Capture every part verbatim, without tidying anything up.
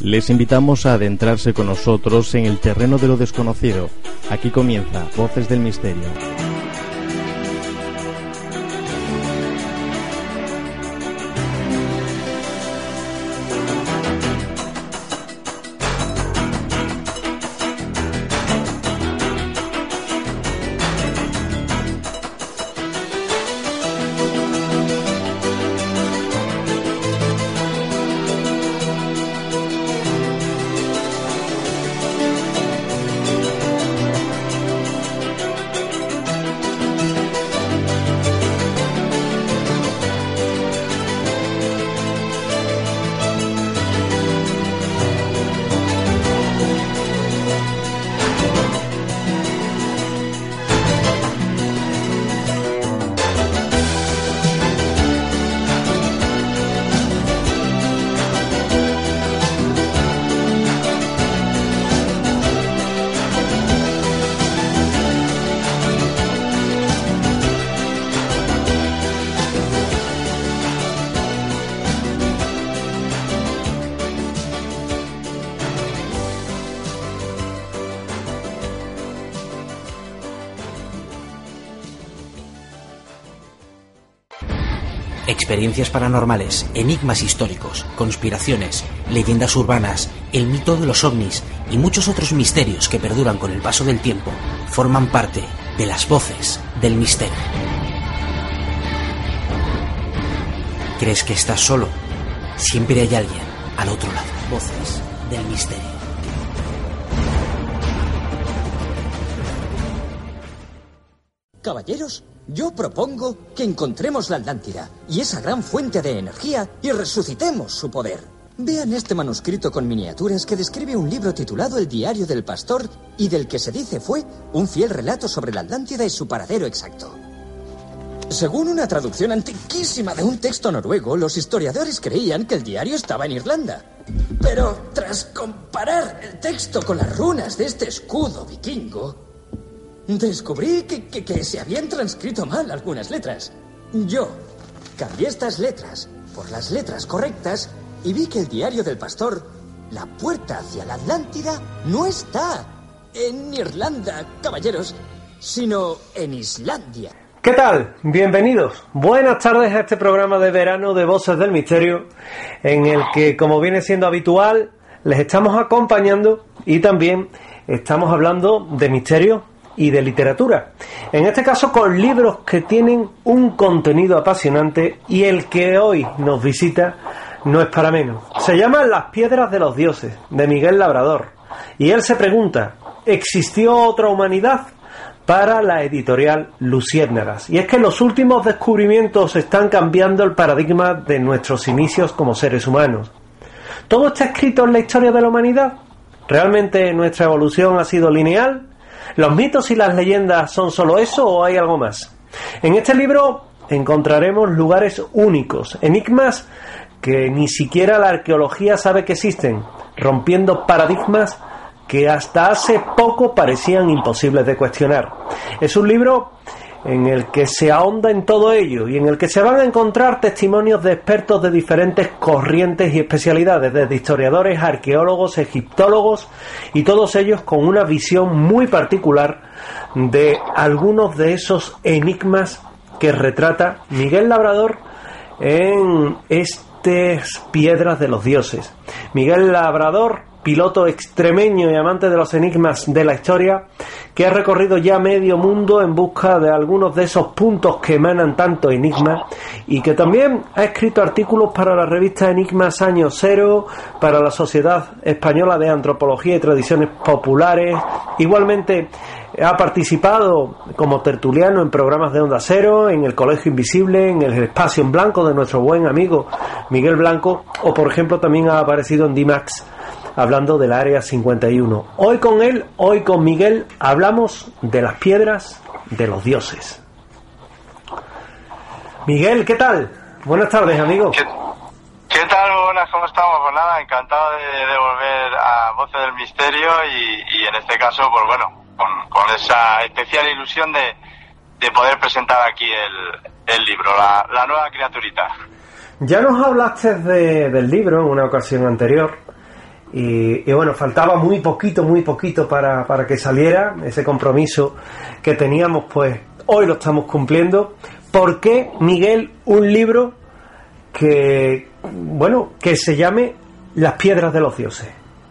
Les invitamos a adentrarse con nosotros en el terreno de lo desconocido. Aquí comienza Voces del Misterio. Experiencias paranormales, enigmas históricos, conspiraciones, leyendas urbanas, el mito de los ovnis y muchos otros misterios que perduran con el paso del tiempo forman parte de las Voces del Misterio. ¿Crees que estás solo? Siempre hay alguien al otro lado. Voces del Misterio. Caballeros, yo propongo que encontremos la Atlántida y esa gran fuente de energía y resucitemos su poder. Vean este manuscrito con miniaturas que describe un libro titulado El Diario del Pastor y del que se dice fue un fiel relato sobre la Atlántida y su paradero exacto. Según una traducción antiquísima de un texto noruego, los historiadores creían que el diario estaba en Irlanda. Pero tras comparar el texto con las runas de este escudo vikingo, descubrí que, que, que se habían transcrito mal algunas letras. Yo cambié estas letras por las letras correctas y vi que el Diario del Pastor, la puerta hacia la Atlántida, no está en Irlanda, caballeros, sino en Islandia. ¿Qué tal? Bienvenidos. Buenas tardes a este programa de verano de Voces del Misterio, en el que, como viene siendo habitual, les estamos acompañando y también estamos hablando de misterio y de literatura, en este caso con libros que tienen un contenido apasionante, y el que hoy nos visita no es para menos. Se llama Las Piedras de los Dioses, de Miguel Labrador, y él se pregunta: ¿existió otra humanidad? Para la editorial Luciérnagas. Y es que los últimos descubrimientos están cambiando el paradigma de nuestros inicios como seres humanos. ¿Todo está escrito en la historia de la humanidad? ¿Realmente nuestra evolución ha sido lineal? ¿Los mitos y las leyendas son solo eso o hay algo más? En este libro encontraremos lugares únicos, enigmas que ni siquiera la arqueología sabe que existen, rompiendo paradigmas que hasta hace poco parecían imposibles de cuestionar. Es un libro en el que se ahonda en todo ello y en el que se van a encontrar testimonios de expertos de diferentes corrientes y especialidades, desde historiadores, arqueólogos, egiptólogos, y todos ellos con una visión muy particular de algunos de esos enigmas que retrata Miguel Labrador en estas Piedras de los Dioses. Miguel Labrador, piloto extremeño y amante de los enigmas de la historia, que ha recorrido ya medio mundo en busca de algunos de esos puntos que emanan tanto enigma, y que también ha escrito artículos para la revista Enigmas Año Cero, para la Sociedad Española de Antropología y Tradiciones Populares. Igualmente ha participado como tertuliano en programas de Onda Cero, en el Colegio Invisible, en el Espacio en Blanco de nuestro buen amigo Miguel Blanco, o por ejemplo también ha aparecido en D MAX hablando del Área cincuenta y uno. Hoy con él, hoy con Miguel, hablamos de las piedras de los dioses. Miguel, ¿qué tal? Buenas tardes, amigo. ¿Qué, qué tal? Buenas, ¿cómo estamos? Pues nada, encantado de, de volver a Voces del Misterio y, y en este caso, pues bueno, con, con esa especial ilusión de, de poder presentar aquí el, el libro, la, la nueva criaturita. Ya nos hablaste de, del libro en una ocasión anterior, Y, y bueno, faltaba muy poquito, muy poquito para, para que saliera ese compromiso que teníamos, pues hoy lo estamos cumpliendo. ¿Por qué, Miguel, un libro que, bueno, que se llame Las piedras de los dioses?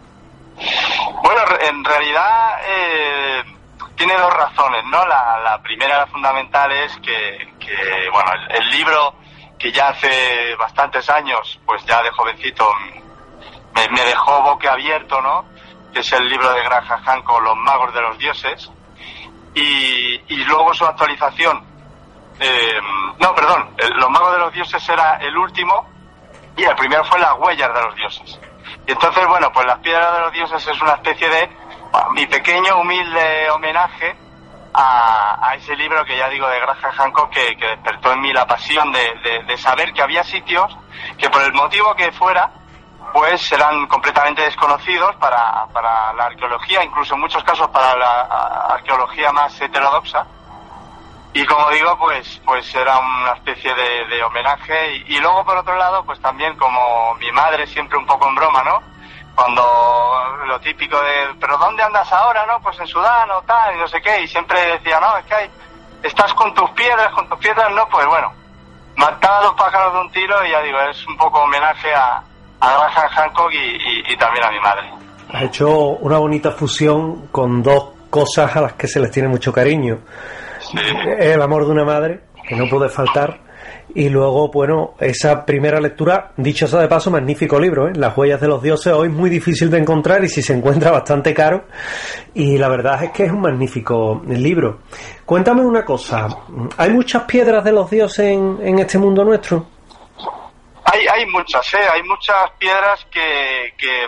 Bueno, en realidad eh, tiene dos razones, ¿no? La, la primera, la fundamental, es que, que bueno, el, el libro que ya hace bastantes años, pues ya de jovencito, me, me dejó boquiabierto, ¿no? Que es el libro de Graham Hancock, Los magos de los dioses, y, y luego su actualización, eh, no, perdón, el, Los magos de los dioses era el último, y el primero fue Las huellas de los dioses. Y entonces, bueno, pues Las piedras de los dioses es una especie de, bueno, mi pequeño, humilde homenaje a, a ese libro que ya digo de Graham Hancock, que, que despertó en mí la pasión de, de, de saber que había sitios que por el motivo que fuera, pues eran completamente desconocidos para, para la arqueología, incluso en muchos casos para la arqueología más heterodoxa. Y como digo, pues pues era una especie de, de homenaje. Y, y luego, por otro lado, pues también como mi madre, siempre un poco en broma, ¿no? Cuando lo típico de, ¿pero dónde andas ahora, no? Pues en Sudán o tal, y no sé qué. Y siempre decía, no, es que hay, estás con tus piedras, con tus piedras, no, pues bueno. Mataba a dos pájaros de un tiro y ya digo, es un poco homenaje a, a Graham Hancock y, y, y también a mi madre. Has hecho una bonita fusión con dos cosas a las que se les tiene mucho cariño. Sí. El amor de una madre, que no puede faltar, y luego, bueno, esa primera lectura, dicho sea de paso, magnífico libro, ¿eh? Las huellas de los dioses, hoy muy difícil de encontrar y si se encuentra bastante caro, y la verdad es que es un magnífico libro. Cuéntame una cosa, ¿hay muchas piedras de los dioses en, en este mundo nuestro? Hay, hay muchas, ¿eh? Hay muchas piedras que, que,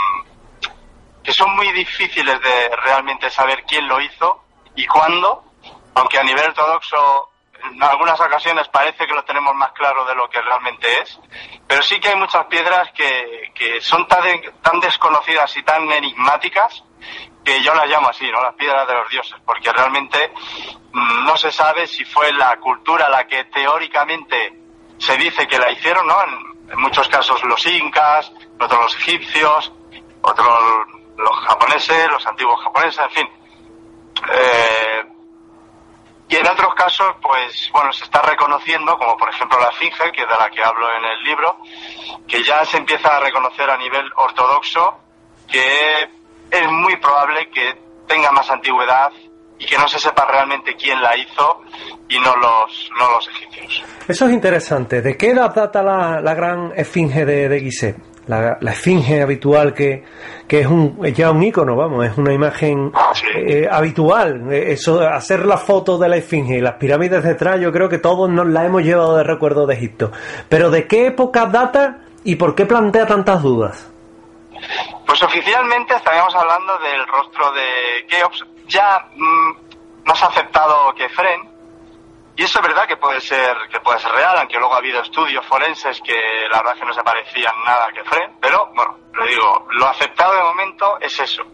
que son muy difíciles de realmente saber quién lo hizo y cuándo. Aunque a nivel ortodoxo en algunas ocasiones parece que lo tenemos más claro de lo que realmente es, pero sí que hay muchas piedras que, que son tan, tan desconocidas y tan enigmáticas que yo las llamo así, ¿no? Las piedras de los dioses, porque realmente mmm, no se sabe si fue la cultura la que teóricamente se dice que la hicieron, ¿no? En, en muchos casos los incas, otros los egipcios, otros los japoneses, los antiguos japoneses, en fin. Eh, Y en otros casos, pues, bueno, se está reconociendo, como por ejemplo la Esfinge, que es de la que hablo en el libro, que ya se empieza a reconocer a nivel ortodoxo que es muy probable que tenga más antigüedad y que no se sepa realmente quién la hizo y no los, no los egipcios. Eso es interesante. ¿De qué edad data la, la gran Esfinge de, de Gizeh? La, la esfinge habitual que, que es un ya un ícono, vamos, es una imagen sí. eh, habitual. Eso, hacer la foto de la esfinge y las pirámides detrás, yo creo que todos nos la hemos llevado de recuerdo de Egipto. Pero ¿de qué época data y por qué plantea tantas dudas? Pues oficialmente estaríamos hablando del rostro de Keops, ya mmm, más aceptado que Efren. Y eso es verdad que puede ser que puede ser real, aunque luego ha habido estudios forenses que la verdad que no se parecían nada a Kefren, pero bueno, le digo, lo aceptado de momento es eso.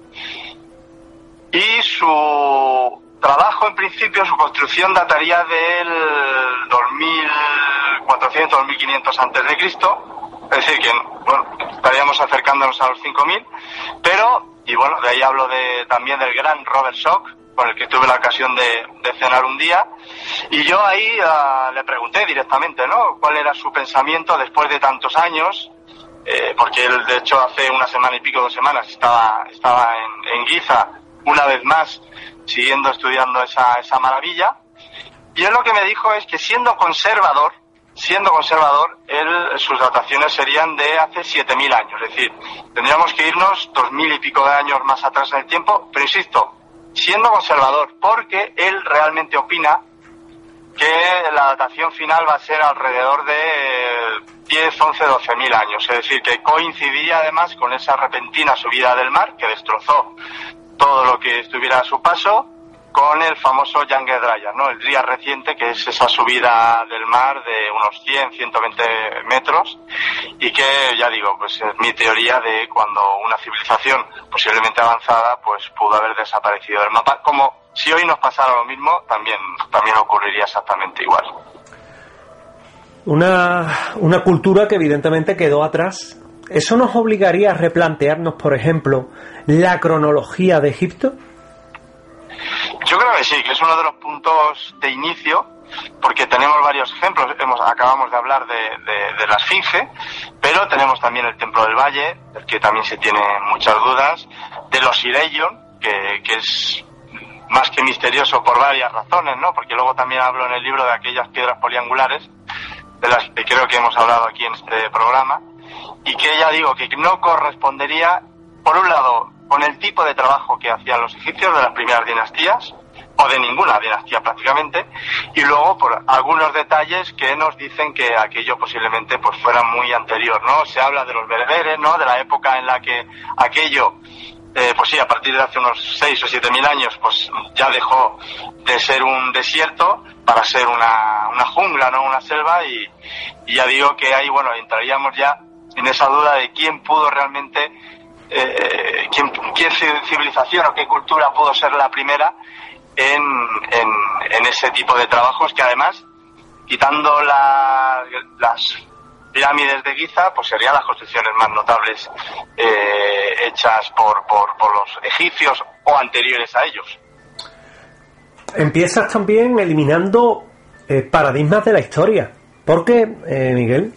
Y su trabajo, en principio, su construcción dataría del dos mil cuatrocientos, dos mil quinientos antes de Cristo, es decir, que bueno, estaríamos acercándonos a los cinco mil, pero, y bueno, de ahí hablo de, también del gran Robert Schoch, con el que tuve la ocasión de, de cenar un día, y yo ahí uh, le pregunté directamente, ¿no?, cuál era su pensamiento después de tantos años, eh, porque él, de hecho, hace una semana y pico, dos semanas, estaba, estaba en, en Giza, una vez más, siguiendo estudiando esa, esa maravilla, y él lo que me dijo es que siendo conservador, siendo conservador, él, sus dataciones serían de hace siete mil años, es decir, tendríamos que irnos dos mil y pico de años más atrás en el tiempo, pero insisto, siendo conservador, porque él realmente opina que la datación final va a ser alrededor de diez, once, doce mil años, es decir, que coincidía además con esa repentina subida del mar que destrozó todo lo que estuviera a su paso, con el famoso Younger-Dryas, ¿no?, el día reciente, que es esa subida del mar de unos cien, ciento veinte metros, y que, ya digo, pues es mi teoría de cuando una civilización posiblemente avanzada pues pudo haber desaparecido del mapa, como si hoy nos pasara lo mismo, también, también ocurriría exactamente igual. Una, una cultura que evidentemente quedó atrás ¿eso nos obligaría a replantearnos, por ejemplo, la cronología de Egipto? Yo creo que sí, que es uno de los puntos de inicio, porque tenemos varios ejemplos. Hemos, acabamos de hablar de, de, de la Esfinge, pero tenemos también el Templo del Valle, del que también se tienen muchas dudas, de los Ireion, que, que es más que misterioso por varias razones, ¿no? Porque luego también hablo en el libro de aquellas piedras poliangulares, de las que creo que hemos hablado aquí en este programa, y que ya digo que no correspondería, por un lado, con el tipo de trabajo que hacían los egipcios de las primeras dinastías, o de ninguna dinastía prácticamente, y luego por algunos detalles que nos dicen que aquello posiblemente pues fuera muy anterior, ¿no? Se habla de los bereberes, ¿no? De la época en la que aquello, eh, pues sí, a partir de hace unos seis o siete mil años, pues ya dejó de ser un desierto para ser una, una jungla, ¿no? Una selva, y, y ya digo que ahí, bueno, entraríamos ya en esa duda de quién pudo realmente, eh, quién, quién civilización o qué cultura pudo ser la primera En, en, en ese tipo de trabajos, que además, quitando la, las pirámides de Giza, pues serían las construcciones más notables eh, hechas por, por, por los egipcios o anteriores a ellos. Empiezas también eliminando eh, paradigmas de la historia. ¿Por qué, eh, Miguel?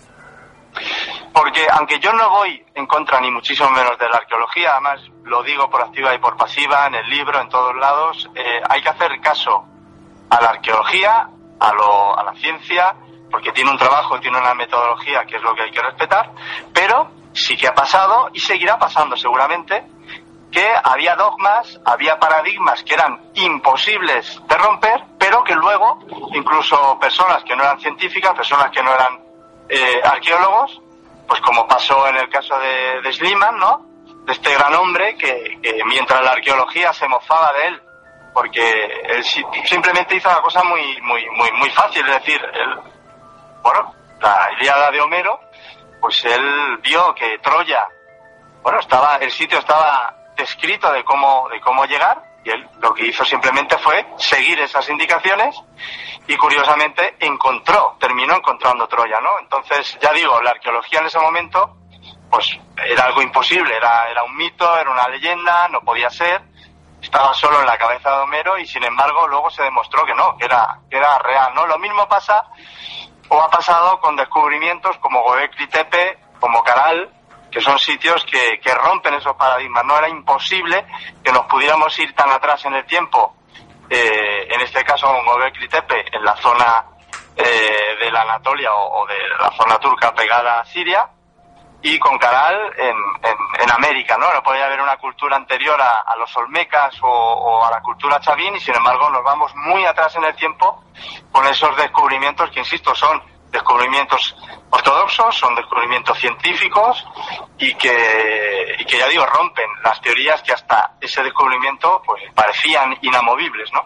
Porque aunque yo no voy en contra ni muchísimo menos de la arqueología, además lo digo por activa y por pasiva, en el libro, en todos lados, eh, hay que hacer caso a la arqueología, a, lo, a la ciencia, porque tiene un trabajo, tiene una metodología que es lo que hay que respetar, pero sí que ha pasado y seguirá pasando seguramente que había dogmas, había paradigmas que eran imposibles de romper, pero que luego incluso personas que no eran científicas, personas que no eran eh, arqueólogos, pues como pasó en el caso de, de Schliemann, ¿no? De este gran hombre que, que mientras la arqueología se mofaba de él, porque él simplemente hizo una cosa muy muy muy muy fácil, es decir, él, bueno, la Ilíada de Homero, pues él vio que Troya, bueno, estaba, el sitio estaba descrito de cómo de cómo llegar, y él lo que hizo simplemente fue seguir esas indicaciones, y curiosamente encontró, terminó encontrando Troya, ¿no? Entonces, ya digo, la arqueología en ese momento, pues era algo imposible, era, era un mito, era una leyenda, no podía ser, estaba solo en la cabeza de Homero, y sin embargo luego se demostró que no, que era, que era real, ¿no? Lo mismo pasa, o ha pasado con descubrimientos como Göbekli Tepe, como Caral, que son sitios que, que rompen esos paradigmas, ¿no? Era imposible que nos pudiéramos ir tan atrás en el tiempo, eh, en este caso con Göbekli Tepe, en la zona eh, de la Anatolia o, o de la zona turca pegada a Siria, y con Caral en, en, en América, ¿no? No podía haber una cultura anterior a, a los olmecas o, o a la cultura chavín, y sin embargo nos vamos muy atrás en el tiempo con esos descubrimientos que, insisto, son descubrimientos ortodoxos, son descubrimientos científicos, y que, y que ya digo, rompen las teorías que hasta ese descubrimiento pues parecían inamovibles, ¿no?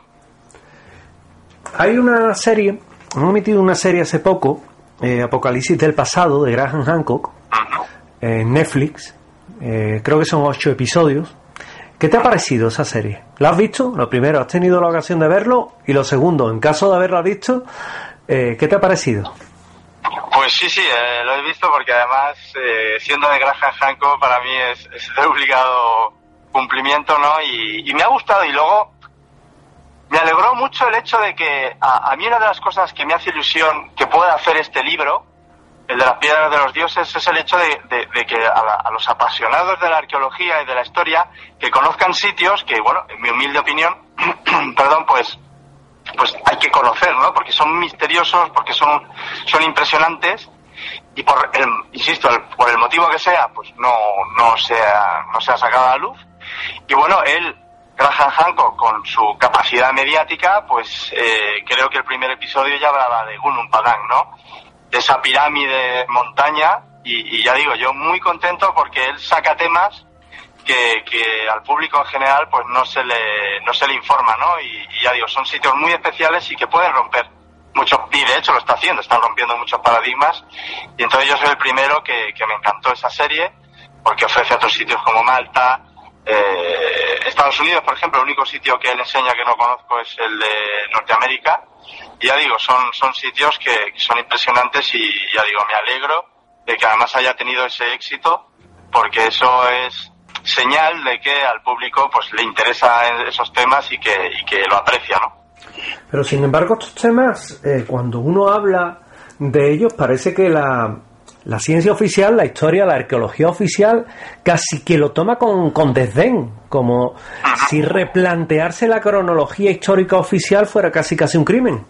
Hay una serie, han emitido una serie hace poco, eh, Apocalipsis del pasado, de Graham Hancock, uh-huh. en Netflix, eh, creo que son ocho episodios. ¿Qué te ha parecido esa serie? ¿La has visto? Lo primero, ¿has tenido la ocasión de verlo? Y lo segundo, en caso de haberla visto, eh, ¿qué te ha parecido? Pues sí, sí, eh, lo he visto, porque además, eh, siendo de Graham Hancock, para mí es, es de obligado cumplimiento, ¿no? Y, y me ha gustado, y luego me alegró mucho el hecho de que a, a mí una de las cosas que me hace ilusión que pueda hacer este libro, el de las piedras de los dioses, es el hecho de, de, de que a, la, a los apasionados de la arqueología y de la historia, que conozcan sitios que, bueno, en mi humilde opinión, perdón, pues pues hay que conocer, ¿no? Porque son misteriosos, porque son son impresionantes, y por el, insisto, el, por el motivo que sea, pues no no se ha, no se ha sacado a la luz. Y bueno, él, Graham Hancock, con su capacidad mediática, pues eh, creo que el primer episodio ya hablaba de Gunung Padang, ¿no? De esa pirámide montaña, y, y ya digo, yo muy contento porque él saca temas que, que al público en general pues no se le no se le informa, ¿no? Y, y ya digo, son sitios muy especiales y que pueden romper muchos, y de hecho lo está haciendo, están rompiendo muchos paradigmas, y entonces yo soy el primero que, que me encantó esa serie, porque ofrece otros sitios como Malta, eh, Estados Unidos, por ejemplo. El único sitio que él enseña que no conozco es el de Norteamérica, y ya digo, son, son sitios que, que son impresionantes, y ya digo, me alegro de que además haya tenido ese éxito, porque eso es señal de que al público pues le interesan esos temas y que, y que lo aprecia, ¿no? Pero sin embargo estos temas, eh, cuando uno habla de ellos, parece que la, la ciencia oficial, la historia, la arqueología oficial, casi que lo toma con, con desdén, como uh-huh. si replantearse la cronología histórica oficial fuera casi casi un crimen.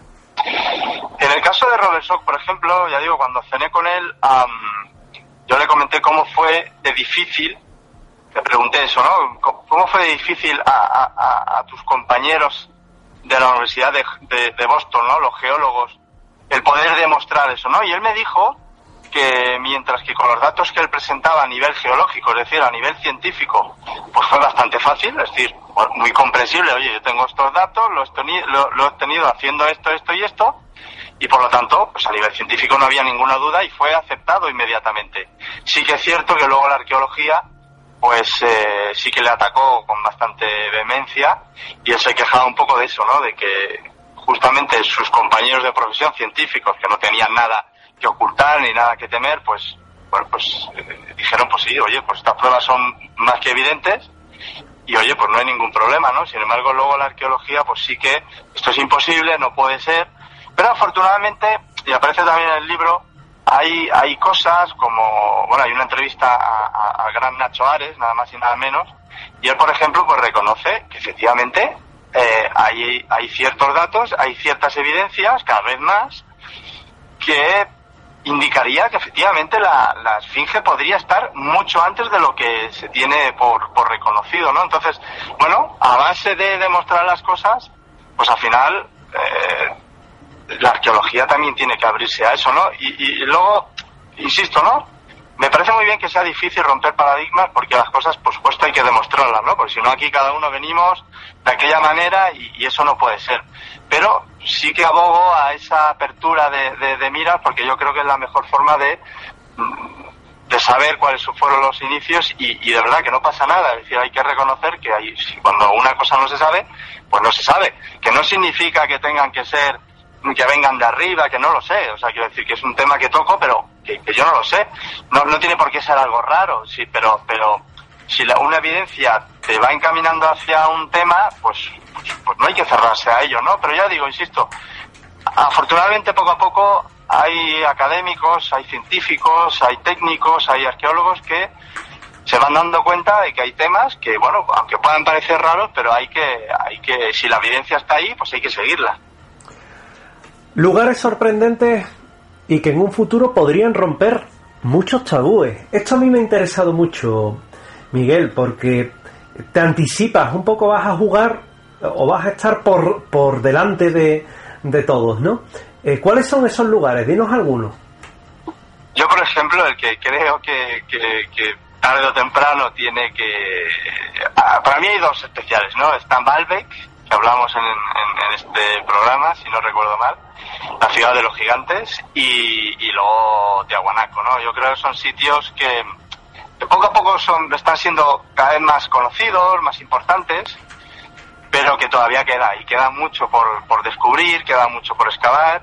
En el caso de Robert Schoch, por ejemplo, ya digo, cuando cené con él, um, yo le comenté cómo fue de difícil, le pregunté eso, ¿no? ¿Cómo fue de difícil a, a, a, a tus compañeros de la Universidad de, de, de Boston, ¿no? Los geólogos, el poder demostrar eso, ¿no? Y él me dijo que mientras que con los datos que él presentaba a nivel geológico, es decir, a nivel científico, pues fue bastante fácil, es decir, muy comprensible. Oye, yo tengo estos datos, lo he tenido, lo, lo he tenido haciendo esto, esto y esto, y por lo tanto, pues a nivel científico no había ninguna duda y fue aceptado inmediatamente. Sí que es cierto que luego la arqueología, pues eh, sí que le atacó con bastante vehemencia, y él se quejaba un poco de eso, ¿no? De que justamente sus compañeros de profesión, científicos, que no tenían nada que ocultar ni nada que temer, pues bueno, pues eh, dijeron, pues sí, oye, pues estas pruebas son más que evidentes y oye, pues no hay ningún problema, ¿no? Sin embargo, luego la arqueología, pues sí que esto es imposible, no puede ser, pero afortunadamente, y aparece también en el libro, hay hay cosas como, bueno, hay una entrevista a, a, a gran Nacho Ares, nada más y nada menos, y él, por ejemplo, pues reconoce que efectivamente eh, hay, hay ciertos datos, hay ciertas evidencias, cada vez más, que indicaría que efectivamente la, la esfinge podría estar mucho antes de lo que se tiene por, por reconocido, ¿no? Entonces, bueno, a base de demostrar las cosas, pues al final eh, la arqueología también tiene que abrirse a eso, ¿no? Y, y, y luego, insisto, ¿no? Me parece muy bien que sea difícil romper paradigmas, porque las cosas, por supuesto, hay que demostrarlas, ¿no? Porque si no, aquí cada uno venimos de aquella manera y, y eso no puede ser. Pero sí que abogo a esa apertura de, de, de miras, porque yo creo que es la mejor forma de, de saber cuáles fueron los inicios y, y de verdad que no pasa nada. Es decir, hay que reconocer que hay, si cuando una cosa no se sabe, pues no se sabe. Que no significa que tengan que ser, que vengan de arriba, que no lo sé. O sea, quiero decir que es un tema que toco, pero que, que yo no lo sé. No, no tiene por qué ser algo raro, sí, pero, pero si la, una evidencia te va encaminando hacia un tema, pues, pues, pues no hay que cerrarse a ello, ¿no? Pero ya digo, insisto, afortunadamente poco a poco hay académicos, hay científicos, hay técnicos, hay arqueólogos que se van dando cuenta de que hay temas que, bueno, aunque puedan parecer raros, pero hay que, hay que, si la evidencia está ahí, pues hay que seguirla. Lugares sorprendentes y que en un futuro podrían romper muchos tabúes. Esto a mí me ha interesado mucho, Miguel, porque te anticipas, un poco vas a jugar o vas a estar por, por delante de, de todos, ¿no? Eh, ¿Cuáles son esos lugares? Dinos algunos. Yo, por ejemplo, el que creo que, que, que tarde o temprano tiene que... Para mí hay dos especiales, ¿no? Está Baalbek, que hablamos en, en, en este programa, si no recuerdo mal, la ciudad de los gigantes, y, y luego Tiahuanaco, ¿no? Yo creo que son sitios que, que poco a poco son están siendo cada vez más conocidos, más importantes, pero que todavía queda, y queda mucho por, por descubrir, queda mucho por excavar,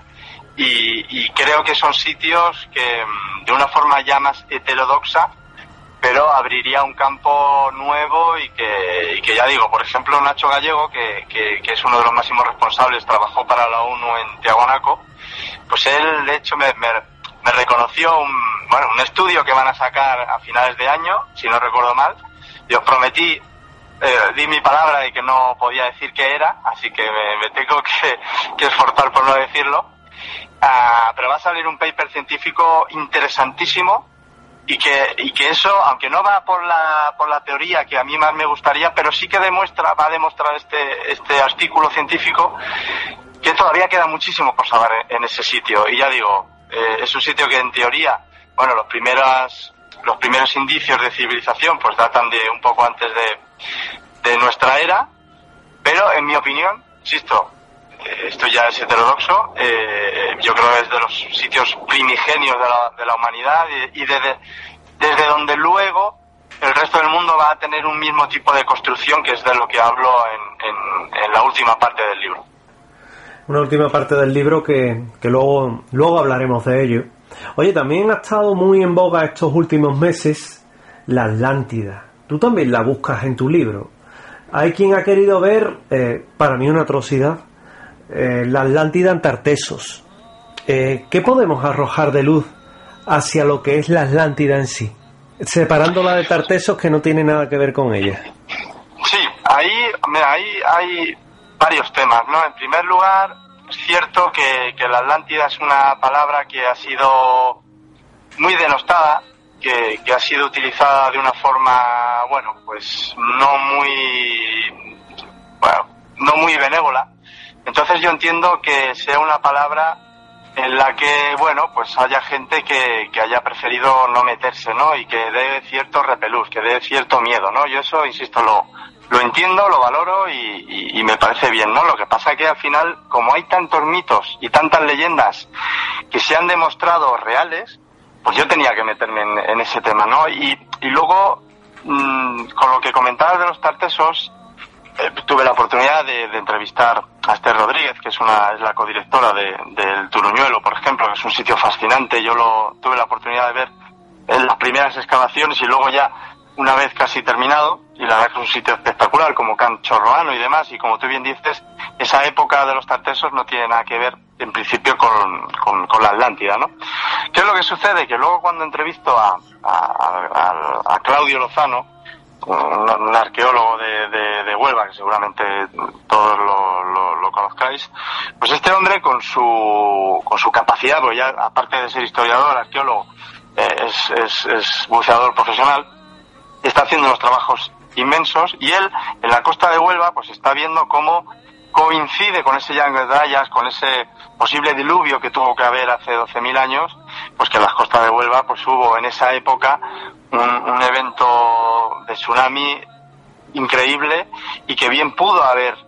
y, y creo que son sitios que de una forma ya más heterodoxa, pero abriría un campo nuevo y que, y que ya digo, por ejemplo, Nacho Gallego, que, que, que es uno de los máximos responsables, trabajó para la ONU en Tiahuanaco, pues él, de hecho, me, me, me reconoció un, bueno, un estudio que van a sacar a finales de año, si no recuerdo mal. Yo prometí, eh, di mi palabra de que no podía decir qué era, así que me, me tengo que, que esforzar por no decirlo. Ah, pero va a salir un paper científico interesantísimo, y que y que eso, aunque no va por la por la teoría que a mí más me gustaría, pero sí que demuestra va a demostrar este este artículo científico que todavía queda muchísimo por saber en, en ese sitio. Y ya digo, eh, es un sitio que en teoría, bueno, los primeros los primeros indicios de civilización pues datan de un poco antes de de nuestra era, pero en mi opinión, insisto, eh, esto ya es heterodoxo, eh, yo creo que es de los sitios primigenios de la, de la humanidad y, y desde, desde donde luego el resto del mundo va a tener un mismo tipo de construcción, que es de lo que hablo en, en, en la última parte del libro. Una última parte del libro que, que luego, luego hablaremos de ello. Oye, también ha estado muy en boga estos últimos meses la Atlántida. Tú también la buscas en tu libro. Hay quien ha querido ver, eh, para mí una atrocidad, eh, la Atlántida en Tartessos. Eh, ¿Qué podemos arrojar de luz hacia lo que es la Atlántida en sí, separándola de Tartessos, que no tiene nada que ver con ella? Sí, ahí, mira, ahí hay varios temas, ¿no? En primer lugar, es cierto que, que la Atlántida es una palabra que ha sido muy denostada, que, que ha sido utilizada de una forma, bueno, pues no muy, bueno, no muy benévola. Entonces yo entiendo que sea una palabra en la que, bueno, pues haya gente que, que haya preferido no meterse, ¿no? Y que dé cierto repelús, que dé cierto miedo, ¿no? Yo eso, insisto, lo, lo entiendo, lo valoro y, y, y me parece bien, ¿no? Lo que pasa es que al final, como hay tantos mitos y tantas leyendas que se han demostrado reales, pues yo tenía que meterme en, en ese tema, ¿no? Y, y luego, mmm, con lo que comentabas de los Tartessos, eh, tuve la oportunidad de, de entrevistar a Esther Rodríguez, que es una es la codirectora de, del Turuñuelo, por ejemplo, que es un sitio fascinante. Yo lo tuve la oportunidad de ver en las primeras excavaciones y luego ya una vez casi terminado, y la verdad que es un sitio espectacular, como Can Chorroano y demás, y como tú bien dices, esa época de los Tartessos no tiene nada que ver, en principio, con, con, con la Atlántida, ¿no? ¿Qué es lo que sucede? Que luego cuando entrevisto a, a, a, a Claudio Lozano, un, un arqueólogo de, de, de Huelva, que seguramente todos lo, lo, lo conozcáis, pues este hombre con su, con su capacidad, porque ya aparte de ser historiador, arqueólogo, eh, es, es, es buceador profesional, está haciendo unos trabajos inmensos, y él en la costa de Huelva pues está viendo cómo coincide con ese Llano de Dayas, con ese posible diluvio que tuvo que haber hace doce mil años, pues que en las costas de Huelva pues hubo en esa época un, un evento de tsunami increíble, y que bien pudo haber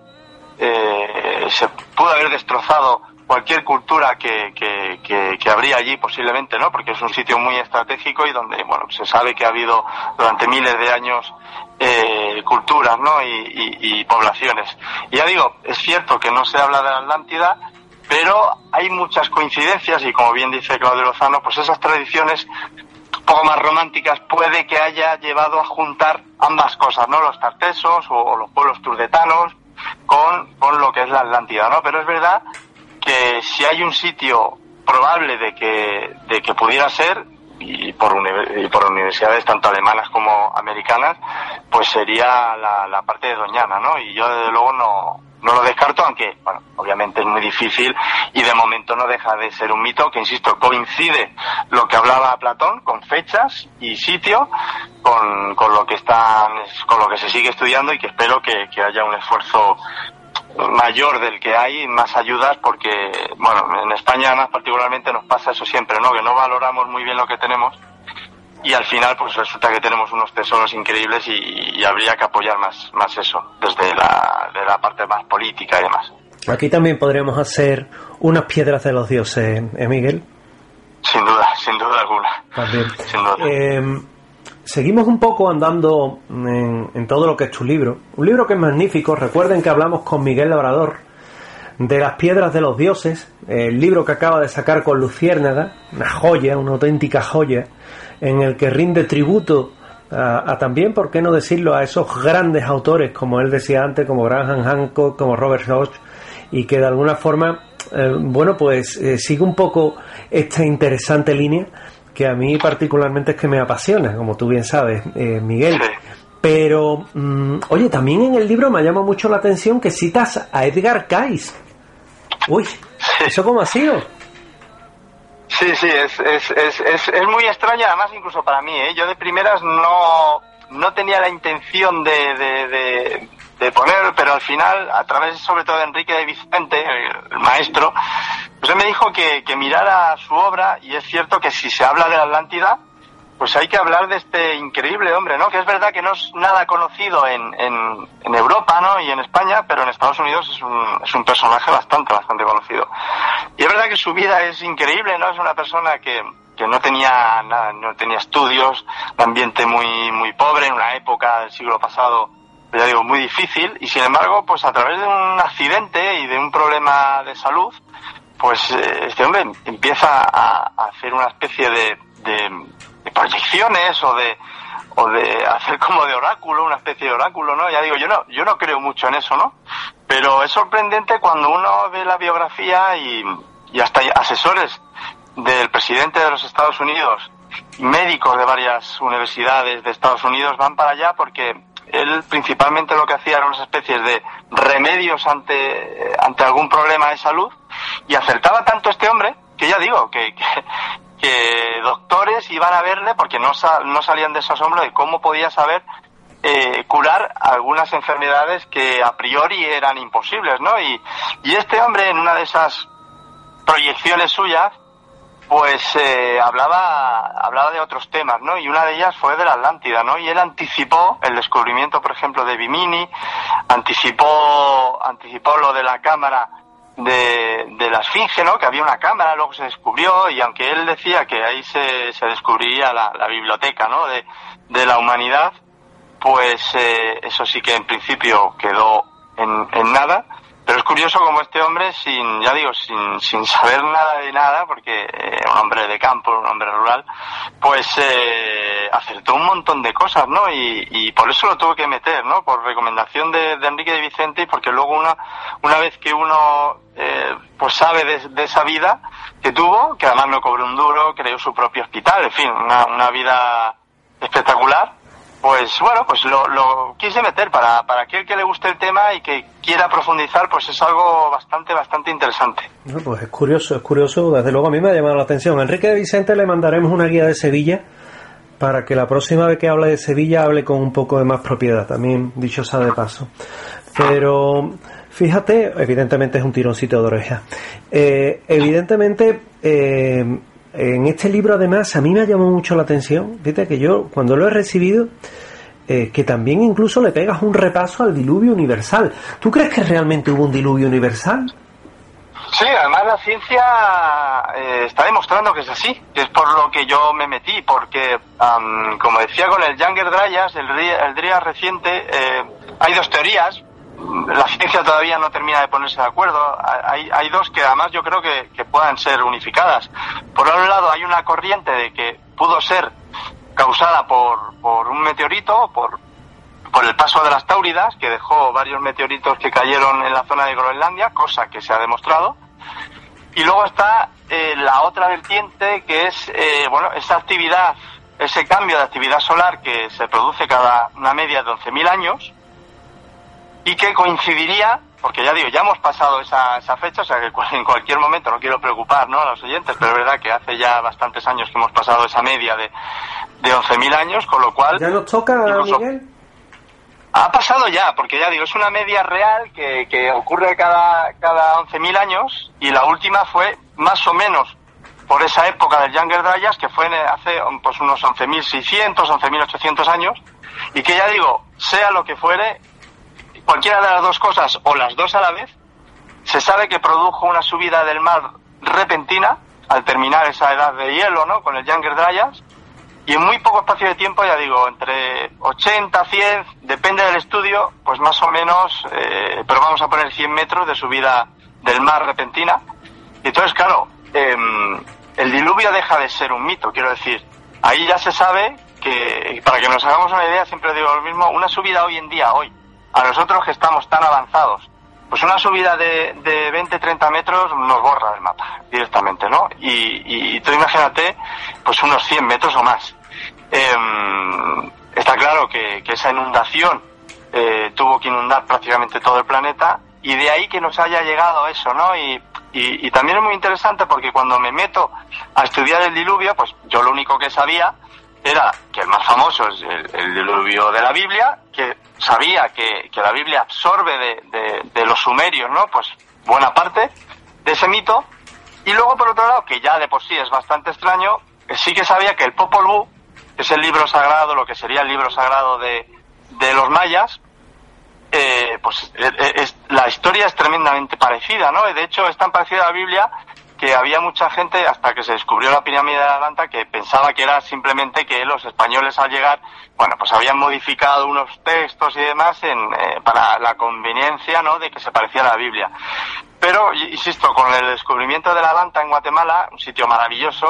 eh, se pudo haber destrozado cualquier cultura que, que, que, que habría allí posiblemente, ¿no? Porque es un sitio muy estratégico y donde, bueno, se sabe que ha habido durante miles de años eh, culturas, ¿no? Y, y, y poblaciones. Y ya digo, es cierto que no se habla de la Atlántida, pero hay muchas coincidencias, y como bien dice Claudio Lozano, pues esas tradiciones un poco más románticas puede que haya llevado a juntar ambas cosas, ¿no? Los tartesos o, o los pueblos turdetanos con, con lo que es la Atlántida, ¿no? Pero es verdad que si hay un sitio probable de que de que pudiera ser, y por, uni- y por universidades tanto alemanas como americanas, pues sería la, la parte de Doñana, ¿no? Y yo desde luego no, no lo descarto, aunque, bueno, obviamente es muy difícil y de momento no deja de ser un mito que, insisto, coincide lo que hablaba Platón con fechas y sitio con, con lo que están, con lo que se sigue estudiando, y que espero que, que haya un esfuerzo mayor del que hay, más ayudas, porque, bueno, en España más particularmente nos pasa eso siempre, ¿no? Que no valoramos muy bien lo que tenemos, y al final pues resulta que tenemos unos tesoros increíbles, y, y habría que apoyar más, más eso, desde la, de la parte más política y demás. Aquí también podríamos hacer unas piedras de los dioses, ¿eh, Miguel? Sin duda, sin duda alguna. También. Sin duda. Eh, Seguimos un poco andando en, en todo lo que es tu libro. Un libro que es magnífico. Recuerden que hablamos con Miguel Labrador de las piedras de los dioses, el libro que acaba de sacar con Luciérnaga, una joya, una auténtica joya, en el que rinde tributo a, a también, ¿por qué no decirlo?, a esos grandes autores, como él decía antes, como Graham Hancock, como Robert Schoch, y que de alguna forma, eh, bueno, pues eh, sigue un poco esta interesante línea que a mí particularmente es que me apasiona, como tú bien sabes, eh, Miguel. Sí. Pero, mmm, oye, también en el libro me llama mucho la atención que citas a Edgar Cayce. Uy, Sí. ¿eso cómo ha sido? Sí, sí, es, es, es, es, es muy extraño, además incluso para mí, ¿eh? Yo de primeras no, no tenía la intención de, de, de, de poner, pero al final, a través sobre todo de Enrique de Vicente, el maestro, pues él me dijo que, que mirara su obra, y es cierto que si se habla de la Atlántida, pues hay que hablar de este increíble hombre, ¿no? Que es verdad que no es nada conocido en, en, en Europa, ¿no? Y en España, pero en Estados Unidos es un, es un personaje bastante, bastante conocido. Y es verdad que su vida es increíble, ¿no? Es una persona que, que no tenía nada, no tenía estudios, un ambiente muy, muy pobre, en una época del siglo pasado, ya digo, muy difícil, y sin embargo, pues a través de un accidente y de un problema de salud, pues eh, este hombre empieza a, a hacer una especie de, de, de proyecciones o de o de hacer como de oráculo, una especie de oráculo, ¿no? Ya digo, yo no, yo no creo mucho en eso, ¿no? Pero es sorprendente cuando uno ve la biografía y, y hasta asesores del presidente de los Estados Unidos, médicos de varias universidades de Estados Unidos van para allá porque él principalmente lo que hacía eran unas especies de remedios ante, ante algún problema de salud, y acertaba tanto este hombre que ya digo, que, que, que doctores iban a verle porque no, sal, no salían de su asombro de cómo podía saber eh, curar algunas enfermedades que a priori eran imposibles, ¿no? Y, y este hombre, en una de esas proyecciones suyas, pues eh, hablaba hablaba de otros temas, ¿no? Y una de ellas fue de la Atlántida, ¿no? Y él anticipó el descubrimiento, por ejemplo, de Bimini, anticipó anticipó lo de la cámara de, de la Esfinge, ¿no? Que había una cámara, luego se descubrió, y aunque él decía que ahí se, se descubriría la, la biblioteca, ¿no? De, de la humanidad, pues eh, eso sí que en principio quedó en, en nada. Pero es curioso como este hombre, sin, ya digo, sin, sin saber nada de nada, porque eh, un hombre de campo, un hombre rural, pues eh, acertó un montón de cosas, ¿no? Y, y por eso lo tuvo que meter, ¿no? Por recomendación de, de Enrique de Vicente, y porque luego una, una vez que uno eh, pues sabe de, de esa vida que tuvo, que además no cobró un duro, creó su propio hospital, en fin, una, una vida espectacular. Pues bueno, pues lo, lo quise meter para, para aquel que le guste el tema y que quiera profundizar, pues es algo bastante, bastante interesante. No, pues es curioso, es curioso, desde luego a mí me ha llamado la atención. A Enrique de Vicente le mandaremos una guía de Sevilla para que la próxima vez que hable de Sevilla hable con un poco de más propiedad, también dicho sea de paso. Pero fíjate, evidentemente es un tironcito de oreja. Eh, evidentemente... Eh, En este libro, además, a mí me ha llamado mucho la atención, fíjate que yo, cuando lo he recibido, eh, que también incluso le pegas un repaso al diluvio universal. ¿Tú crees que realmente hubo un diluvio universal? Sí, además la ciencia eh, está demostrando que es así, que es por lo que yo me metí, porque, um, como decía con el Younger Dryas, el, el Dryas reciente, eh, hay dos teorías. La ciencia todavía no termina de ponerse de acuerdo. Hay, hay dos que además yo creo que, que puedan ser unificadas. Por un lado hay una corriente de que pudo ser causada por, por un meteorito, por, por el paso de las Táuridas, que dejó varios meteoritos que cayeron en la zona de Groenlandia, cosa que se ha demostrado. Y luego está eh, la otra vertiente, que es eh, bueno, esa actividad, ese cambio de actividad solar que se produce cada una media de once mil años, y que coincidiría, porque ya digo, ya hemos pasado esa, esa fecha, o sea que en cualquier momento, no quiero preocupar, ¿no?, a los oyentes, pero es verdad que hace ya bastantes años que hemos pasado esa media de, de once mil años, con lo cual... ¿Ya nos toca, incluso, Miguel? Ha pasado ya, porque ya digo, es una media real que, que ocurre cada, cada once mil años, y la última fue más o menos por esa época del Younger Dryas, que fue hace pues unos once mil seiscientos, once mil ochocientos años, y que ya digo, sea lo que fuere, cualquiera de las dos cosas, o las dos a la vez, se sabe que produjo una subida del mar repentina al terminar esa edad de hielo, ¿no?, con el Younger Dryas, y en muy poco espacio de tiempo, ya digo, entre ochenta, cien, depende del estudio, pues más o menos, eh, pero vamos a poner cien metros de subida del mar repentina. Y entonces, claro, eh, el diluvio deja de ser un mito, quiero decir, ahí ya se sabe que, para que nos hagamos una idea, siempre digo lo mismo, una subida hoy en día, hoy, a nosotros que estamos tan avanzados, pues una subida de, de veinte, treinta metros nos borra el mapa directamente, ¿no? Y, y tú imagínate, pues unos cien metros o más. Eh, está claro que, que esa inundación eh, tuvo que inundar prácticamente todo el planeta, y de ahí que nos haya llegado eso, ¿no? Y, y, y también es muy interesante porque cuando me meto a estudiar el diluvio, pues yo lo único que sabía era que el más famoso es el, el diluvio de la Biblia, que sabía que, que la Biblia absorbe de, de, de los sumerios, ¿no?, pues buena parte de ese mito. Y luego, por otro lado, que ya de por sí es bastante extraño, sí que sabía que el Popol Vuh, que es el libro sagrado, lo que sería el libro sagrado de, de los mayas, eh, pues es, es, la historia es tremendamente parecida, ¿no? De hecho, es tan parecida a la Biblia que había mucha gente, hasta que se descubrió la pirámide de Atlanta, que pensaba que era simplemente que los españoles al llegar, bueno, pues habían modificado unos textos y demás en, eh, para la conveniencia, ¿no?, de que se pareciera a la Biblia. Pero, insisto, con el descubrimiento de la Atlanta en Guatemala, un sitio maravilloso,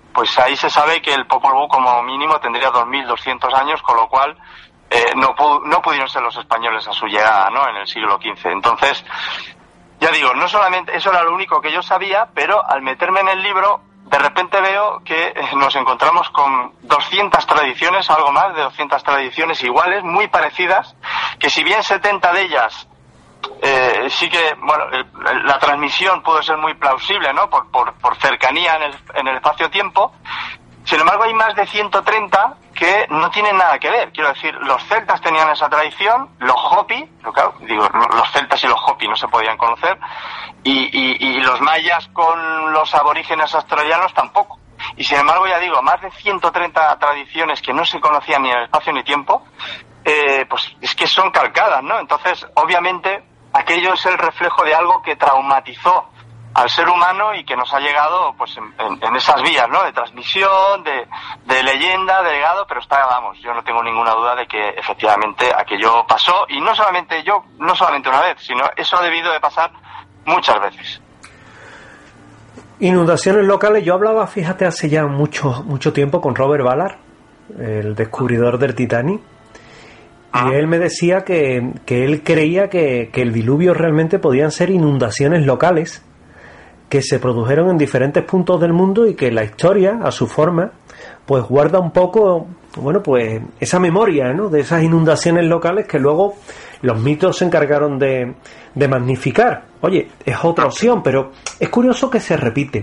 pues ahí se sabe que el Popol Vuh como mínimo tendría dos mil doscientos años, con lo cual eh, no, pu- no pudieron ser los españoles a su llegada, ¿no?, en el siglo quince. Entonces, ya digo, no solamente eso era lo único que yo sabía, pero al meterme en el libro, de repente veo que nos encontramos con doscientas tradiciones, algo más de doscientas tradiciones iguales, muy parecidas, que si bien setenta de ellas eh, sí que, bueno, el, la transmisión puede ser muy plausible, ¿no?, por, por, por cercanía en el, en el espacio-tiempo. Sin embargo, hay más de ciento treinta que no tienen nada que ver. Quiero decir, los celtas tenían esa tradición, los Hopi, claro, digo, los celtas y los Hopi no se podían conocer, y, y, y los mayas con los aborígenes australianos tampoco. Y sin embargo, ya digo, más de ciento treinta tradiciones que no se conocían ni en el espacio ni tiempo, eh, pues es que son calcadas, ¿no? Entonces, obviamente, aquello es el reflejo de algo que traumatizó al ser humano y que nos ha llegado pues en, en, en esas vías, ¿no?, de transmisión, de, de leyenda, de legado, pero está, vamos, yo no tengo ninguna duda de que efectivamente aquello pasó, y no solamente yo, no solamente una vez, sino eso ha debido de pasar muchas veces. Inundaciones locales. Yo hablaba, fíjate, hace ya mucho mucho tiempo con Robert Ballard, el descubridor del Titanic, y él me decía que, que él creía que, que el diluvio realmente podían ser inundaciones locales que se produjeron en diferentes puntos del mundo, y que la historia, a su forma, pues guarda un poco, bueno, pues esa memoria, ¿no?, de esas inundaciones locales que luego los mitos se encargaron de, de magnificar. Oye, es otra opción, pero es curioso que se repite.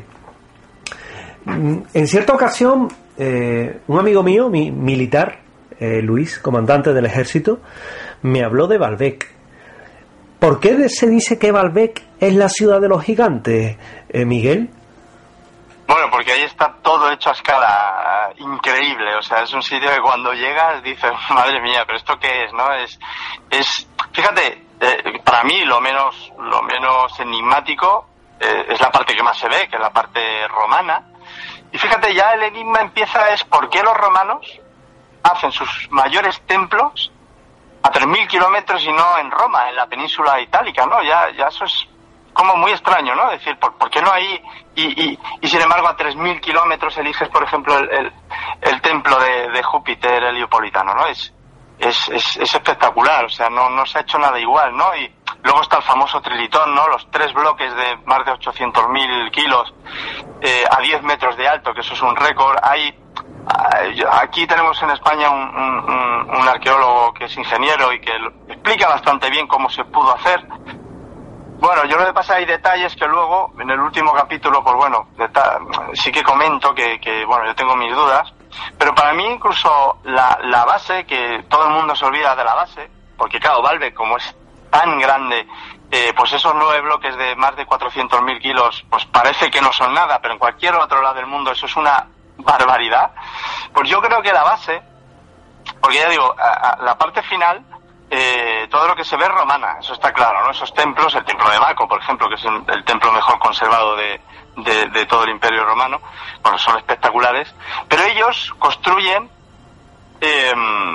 En cierta ocasión, eh, un amigo mío, mi, militar, eh, Luis, comandante del ejército, me habló de Baalbek. ¿Por qué se dice que Baalbek es la ciudad de los gigantes, eh, Miguel? Bueno, porque ahí está todo hecho a escala increíble, o sea, es un sitio que cuando llegas dices, madre mía, pero ¿esto qué es, no? Es, es, fíjate, eh, para mí lo menos, lo menos enigmático eh, es la parte que más se ve, que es la parte romana, y fíjate, ya el enigma empieza es por qué los romanos hacen sus mayores templos a tres mil kilómetros y no en Roma, en la península itálica, ¿no? Ya, ya eso es como muy extraño, ¿no? Es decir, ¿por, ¿por qué no ahí? Y, y, y sin embargo a tres mil kilómetros eliges, por ejemplo, el, el, el templo de, de Júpiter heliopolitano, ¿no? Es, es, es, es espectacular, o sea, no, no se ha hecho nada igual, ¿no? Y luego está el famoso Trilitón, ¿no? Los tres bloques de más de ochocientos mil kilos eh, a diez metros de alto, que eso es un récord. Hay Aquí tenemos en España un, un, un arqueólogo que es ingeniero y que explica bastante bien cómo se pudo hacer. Bueno, yo lo que pasa hay detalles que luego, en el último capítulo, pues bueno, sí que comento que, que, bueno, yo tengo mis dudas, pero para mí incluso la, la base, que todo el mundo se olvida de la base, porque claro, Baalbek, como es tan grande, eh, pues esos nueve bloques de más de cuatrocientos mil kilos, pues parece que no son nada, pero en cualquier otro lado del mundo eso es una barbaridad. Pues yo creo que la base, porque ya digo, a, a la parte final, eh, todo lo que se ve es romana, eso está claro, ¿no? Esos templos, el templo de Baco, por ejemplo, que es el, el templo mejor conservado de, de, de todo el Imperio Romano, bueno, son espectaculares, pero ellos construyen eh,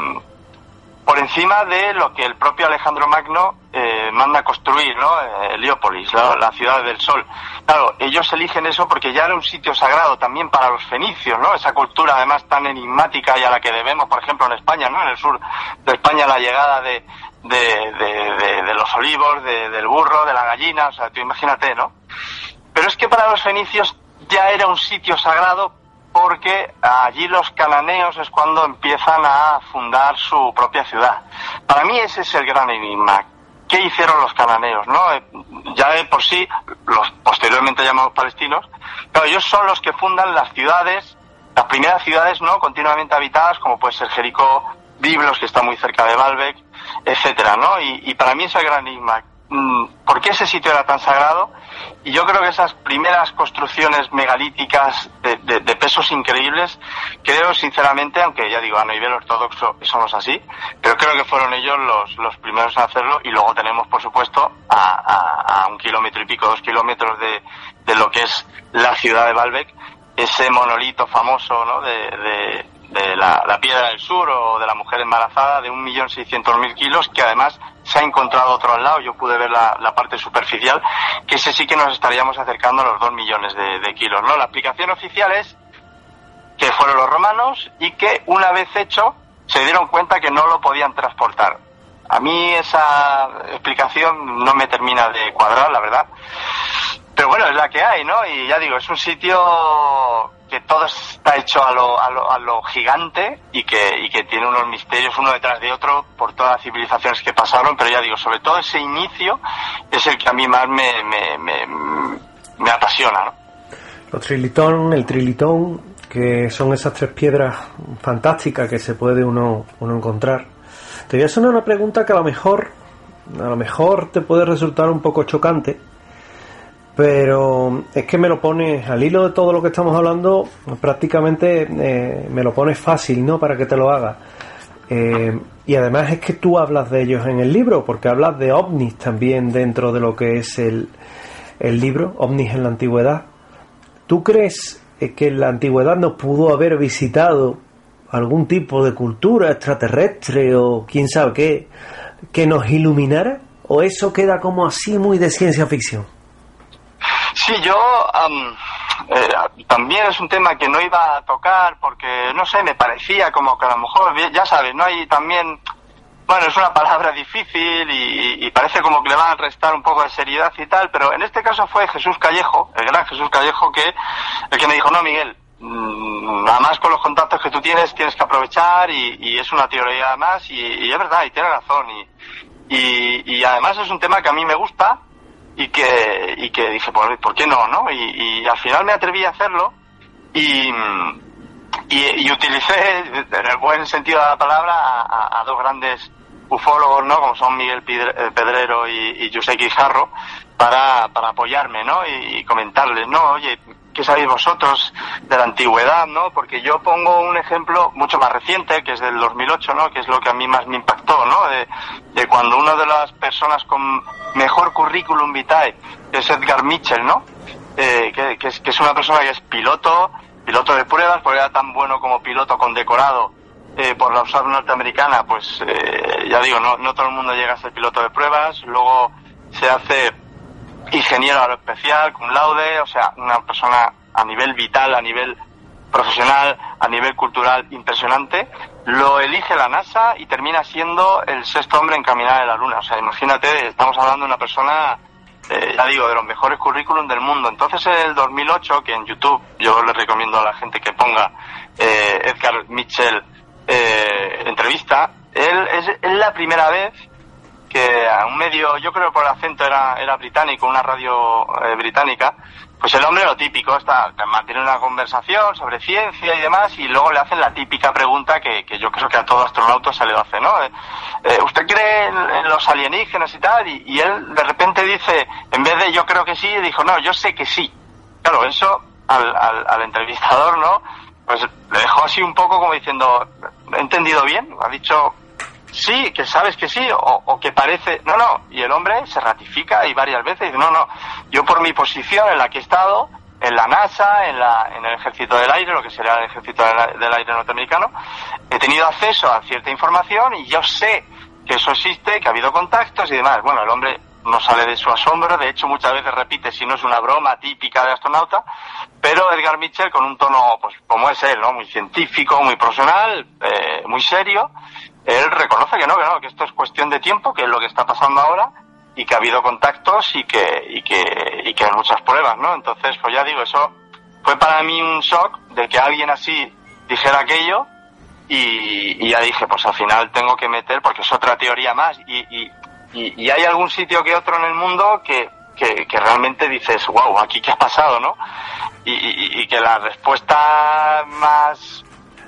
por encima de lo que el propio Alejandro Magno eh, manda construir, ¿no? Eh, Heliópolis, la, la ciudad del sol. Claro, ellos eligen eso porque ya era un sitio sagrado también para los fenicios, ¿no? Esa cultura además tan enigmática y a la que debemos, por ejemplo, en España, ¿no? En el sur de España la llegada de de, de, de, de los olivos, de, del burro, de la gallina, o sea, tú imagínate, ¿no? Pero es que para los fenicios ya era un sitio sagrado porque allí los cananeos es cuando empiezan a fundar su propia ciudad. Para mí ese es el gran enigma. ¿Qué hicieron los cananeos, no? Ya de por sí, los posteriormente llamados palestinos, claro, ellos son los que fundan las ciudades, las primeras ciudades, ¿no?, continuamente habitadas, como puede ser Jericó, Biblos, que está muy cerca de Baalbek, etcétera, ¿no? Y, y para mí es el gran enigma. ¿Por qué ese sitio era tan sagrado? Y yo creo que esas primeras construcciones megalíticas de, de, de pesos increíbles, creo sinceramente, aunque ya digo, a nivel ortodoxo eso no es así, pero creo que fueron ellos los, los primeros a hacerlo. Y luego tenemos, por supuesto, a, a, a un kilómetro y pico, dos kilómetros de, de lo que es la ciudad de Baalbek, ese monolito famoso, ¿no?, de, de, de la, la piedra del sur, o de la mujer embarazada, de un millón seiscientos mil kilos, que además se ha encontrado otro al lado. Yo pude ver la, la parte superficial, que ese sí que nos estaríamos acercando a los dos millones de, de kilos, ¿no? La explicación oficial es romanos y que una vez hecho se dieron cuenta que no lo podían transportar. A mí esa explicación no me termina de cuadrar, la verdad. Pero bueno, es la que hay, ¿no? Y ya digo, es un sitio que todo está hecho a lo, a lo, a lo gigante y que, y que tiene unos misterios uno detrás de otro por todas las civilizaciones que pasaron, pero ya digo, sobre todo ese inicio es el que a mí más me, me, me, me apasiona, ¿no? Los trilitón, el trilitón, que son esas tres piedras fantásticas que se puede uno, uno encontrar. Te voy a hacer una pregunta que a lo mejor, a lo mejor te puede resultar un poco chocante, pero es que me lo pones al hilo de todo lo que estamos hablando, prácticamente eh, me lo pones fácil, ¿no? Para que te lo haga. Eh, y además es que tú hablas de ellos en el libro, porque hablas de ovnis también dentro de lo que es el, el libro, ovnis en la antigüedad. ¿Tú crees que en la antigüedad nos pudo haber visitado algún tipo de cultura extraterrestre o quién sabe qué, que nos iluminara? ¿O eso queda como así muy de ciencia ficción? Sí, yo um, eh, también es un tema que no iba a tocar porque, no sé, me parecía como que a lo mejor, ya sabes, ¿no? Hay también, bueno, es una palabra difícil y, y parece como que le van a restar un poco de seriedad y tal, pero en este caso fue Jesús Callejo, el gran Jesús Callejo, que el que me dijo, no, Miguel, nada más con los contactos que tú tienes tienes que aprovechar y, y es una teoría más y, y es verdad y tiene razón y, y, y además es un tema que a mí me gusta y que y que dije pues, ¿por qué no? ¿no? Y, y al final me atreví a hacerlo y, y, y utilicé en el buen sentido de la palabra a, a, a dos grandes ufólogos, ¿no? Como son Miguel Pedrero y, y José Guijarro para, para apoyarme, ¿no? Y, y comentarles, no, oye, ¿qué sabéis vosotros de la antigüedad, no? Porque yo pongo un ejemplo mucho más reciente, que es del dos mil ocho, ¿no? Que es lo que a mí más me impactó, ¿no? De, de cuando una de las personas con mejor currículum vitae es Edgar Mitchell, ¿no? Eh, que, que, es, que es una persona que es piloto, piloto de pruebas, porque era tan bueno como piloto condecorado eh, por la U S A R norteamericana, pues eh, ya digo, no, no todo el mundo llega a ser piloto de pruebas, luego se hace ingeniero aeroespacial, cum laude, o sea, una persona a nivel vital, a nivel profesional, a nivel cultural impresionante, lo elige la NASA y termina siendo el sexto hombre en caminar en la Luna. O sea, imagínate, estamos hablando de una persona, eh, ya digo, de los mejores currículum del mundo. Entonces, en el dos mil ocho, que en YouTube yo le recomiendo a la gente que ponga eh, Edgar Mitchell eh, entrevista, él es, es la primera vez que a un medio, yo creo que por el acento era, era británico, una radio eh, británica, pues el hombre lo típico, está, mantiene una conversación sobre ciencia y demás, y luego le hacen la típica pregunta que, que yo creo que a todo astronauta se le hace, ¿no? Eh, ¿Usted cree en, en los alienígenas y tal? Y, y él de repente dice, en vez de yo creo que sí, dijo, no, yo sé que sí. Claro, eso al, al, al entrevistador, ¿no? Pues le dejó así un poco como diciendo, ¿he entendido bien? Ha dicho... sí, que sabes que sí, o, o que parece... No, no, y el hombre se ratifica y varias veces dice, no, no, yo por mi posición en la que he estado, en la NASA, en, la, en el Ejército del Aire, lo que será el Ejército del, del Aire norteamericano, he tenido acceso a cierta información y yo sé que eso existe, que ha habido contactos y demás. Bueno, el hombre no sale de su asombro, de hecho muchas veces repite si no es una broma típica de astronauta, pero Edgar Mitchell con un tono, pues como es él, ¿no? Muy científico, muy profesional, eh, muy serio, él reconoce que no, que no, que esto es cuestión de tiempo, que es lo que está pasando ahora y que ha habido contactos y que y que y que hay muchas pruebas, ¿no? Entonces, pues ya digo, eso fue para mí un shock de que alguien así dijera aquello y, y ya dije, pues al final tengo que meter, porque es otra teoría más y y, y, y hay algún sitio que otro en el mundo que que, que realmente dices, wow, aquí qué ha pasado, ¿no? Y, y, y que la respuesta más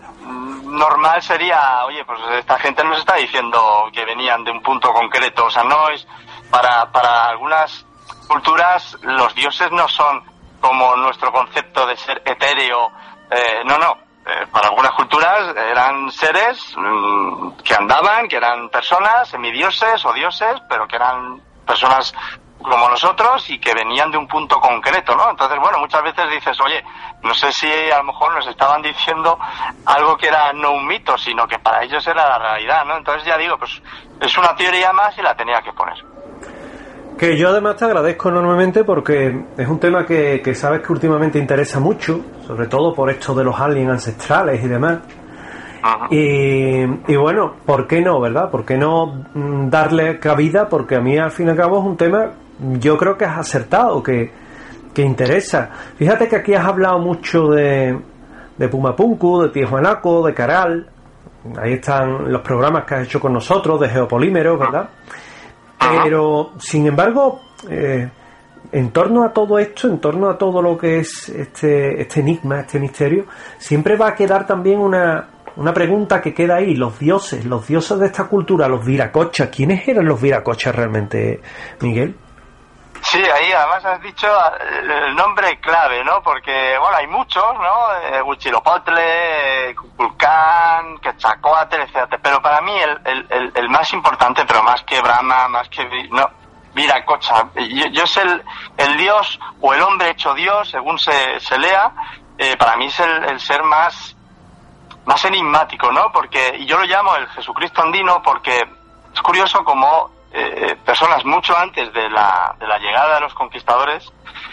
normal sería, oye, pues esta gente nos está diciendo que venían de un punto concreto, o sea, no es para para algunas culturas los dioses no son como nuestro concepto de ser etéreo, eh, no, no, eh, para algunas culturas eran seres mmm, que andaban, que eran personas, semidioses o dioses, pero que eran personas como nosotros y que venían de un punto concreto, ¿no? Entonces, bueno, muchas veces dices, oye, no sé si a lo mejor nos estaban diciendo algo que era no un mito, sino que para ellos era la realidad, ¿no? Entonces ya digo, pues es una teoría más y la tenía que poner. Que yo además te agradezco enormemente porque es un tema que, que sabes que últimamente interesa mucho, sobre todo por esto de los aliens ancestrales y demás. Uh-huh. Y, y bueno, ¿por qué no, verdad? ¿Por qué no darle cabida? Porque a mí al fin y al cabo es un tema, yo creo que has acertado, que, que interesa. Fíjate que aquí has hablado mucho de, de Pumapunku, de Tijuanaco, de Caral. Ahí están los programas que has hecho con nosotros, de Geopolímeros, ¿verdad? Pero, sin embargo, eh, en torno a todo esto, en torno a todo lo que es este, este enigma, este misterio, siempre va a quedar también una, una pregunta que queda ahí. Los dioses, los dioses de esta cultura, los viracochas. ¿Quiénes eran los viracochas realmente, Miguel? Sí, ahí además has dicho el nombre clave, ¿no? Porque, bueno, hay muchos, ¿no? Eh, Huitzilopochtli, Kukulcán, Quetzalcóatl, etcétera. Pero para mí el, el, el, el más importante, pero más que Brahma, más que... no, Viracocha. Yo, yo es el, el dios o el hombre hecho dios, según se, se lea, eh, para mí es el, el ser más, más enigmático, ¿no? Porque, y yo lo llamo el Jesucristo andino porque es curioso como... Eh, personas mucho antes de la, de la llegada de los conquistadores,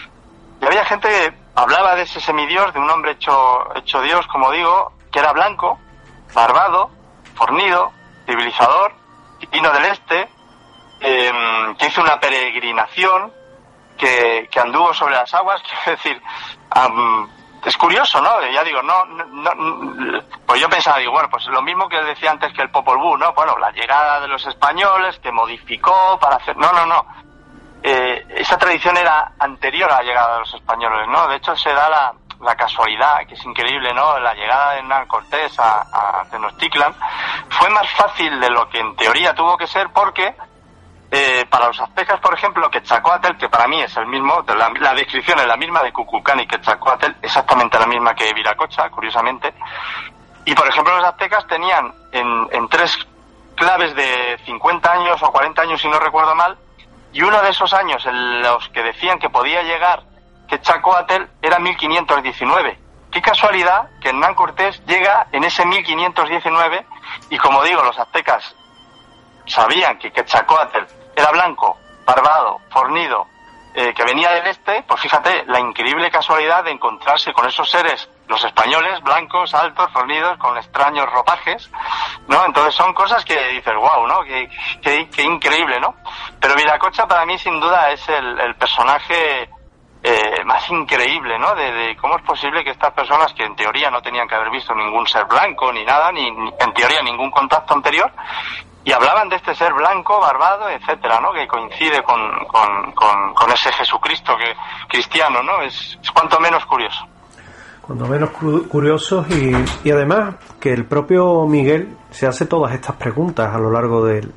y había gente que hablaba de ese semidios, de un hombre hecho, hecho Dios, como digo, que era blanco, barbado, fornido, civilizador, vino del este, eh, que hizo una peregrinación, que, que anduvo sobre las aguas, quiero decir, um, es curioso, ¿no? Ya digo, no, no, no, pues yo pensaba, digo, bueno, pues lo mismo que decía antes que el Popol Vuh, ¿no? Bueno, la llegada de los españoles, que modificó para hacer... No, no, no. Eh, esa tradición era anterior a la llegada de los españoles, ¿no? De hecho, se da la, la casualidad, que es increíble, ¿no? La llegada de Hernán Cortés a, a Tenochtitlan fue más fácil de lo que en teoría tuvo que ser porque... Eh, para los aztecas, por ejemplo, Quetzalcóatl, que para mí es el mismo, la, la descripción es la misma de Kukulcán y Quetzalcóatl, exactamente la misma que Viracocha, curiosamente. Y, por ejemplo, los aztecas tenían en, en tres claves de cincuenta años o cuarenta años, si no recuerdo mal, y uno de esos años en los que decían que podía llegar Quetzalcóatl era mil quinientos diecinueve. Qué casualidad que Hernán Cortés llega en ese mil quinientos diecinueve y, como digo, los aztecas sabían que Quetzalcóatl era blanco, barbado, fornido, eh, que venía del este. Pues fíjate, la increíble casualidad de encontrarse con esos seres, los españoles, blancos, altos, fornidos, con extraños ropajes, ¿no? Entonces son cosas que dices, wow, ¿no? Qué, qué, qué increíble, ¿no? Pero Viracocha para mí sin duda es el, el personaje eh, más increíble, ¿no? De, de cómo es posible que estas personas que en teoría no tenían que haber visto ningún ser blanco ni nada, ni, ni en teoría ningún contacto anterior, y hablaban de este ser blanco, barbado, etcétera, ¿no? Que coincide con, con, con, con ese Jesucristo que cristiano, ¿no? Es, es cuanto menos curioso. Cuanto menos curiosos y, y además que el propio Miguel se hace todas estas preguntas a lo largo del,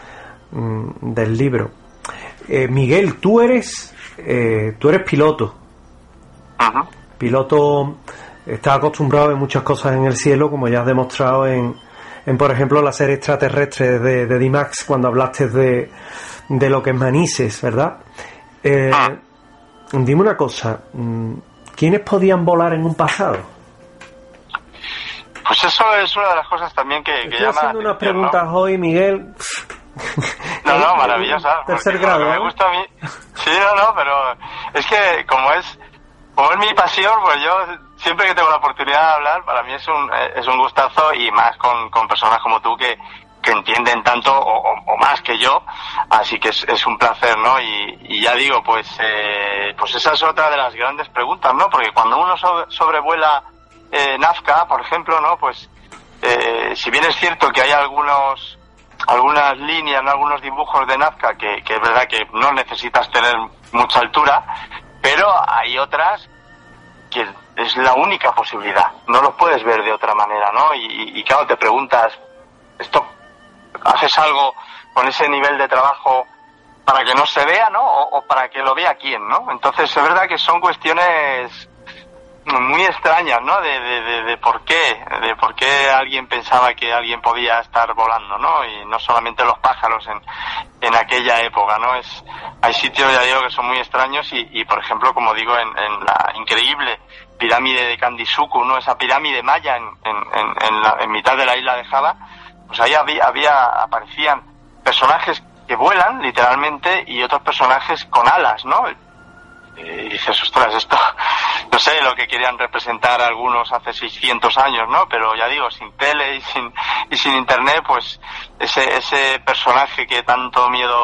del libro. Eh, Miguel, tú eres eh, tú eres piloto. Uh-huh. Piloto, estás acostumbrado a ver muchas cosas en el cielo, como ya has demostrado en en por ejemplo la serie extraterrestre de, de D-Max, cuando hablaste de, de lo que es Manises, ¿verdad? Eh, ah. Dime una cosa, ¿quiénes podían volar en un pasado? Pues eso es una de las cosas también que, que Estoy llama haciendo la unas preguntas, ¿no? Hoy, Miguel. No, no, maravillosa. Tercer grado, me ¿no? gusta a mí. Sí, no, no, pero es que como es como es mi pasión, pues yo siempre que tengo la oportunidad de hablar, para mí es un es un gustazo, y más con, con personas como tú que, que entienden tanto o, o, o más que yo, así que es, es un placer, ¿no? Y, y ya digo, pues eh, pues esa es otra de las grandes preguntas, ¿no? Porque cuando uno sobre, sobrevuela eh, Nazca, por ejemplo, ¿no? Pues eh, si bien es cierto que hay algunos algunas líneas, ¿no? Algunos dibujos de Nazca que, que es verdad que no necesitas tener mucha altura, pero hay otras que es la única posibilidad, no los puedes ver de otra manera, ¿no? Y, y claro, te preguntas, ¿esto haces algo con ese nivel de trabajo para que no se vea, ¿no? O, o para que lo vea quién, ¿no? Entonces es verdad que son cuestiones muy extrañas, ¿no? De, de, de, de por qué, de por qué alguien pensaba que alguien podía estar volando, ¿no? Y no solamente los pájaros en, en aquella época, ¿no? Es, hay sitios, ya digo, que son muy extraños y, y por ejemplo, como digo, en, en la increíble pirámide de Kandisuku, ¿no? Esa pirámide maya en, en, en, en, la, en mitad de la isla de Java, pues ahí había, había aparecían personajes que vuelan literalmente y otros personajes con alas, ¿no? Y dices, ostras, esto, no sé lo que querían representar algunos hace seiscientos años, ¿no? Pero ya digo, sin tele y sin, y sin internet, pues ese, ese personaje que tanto miedo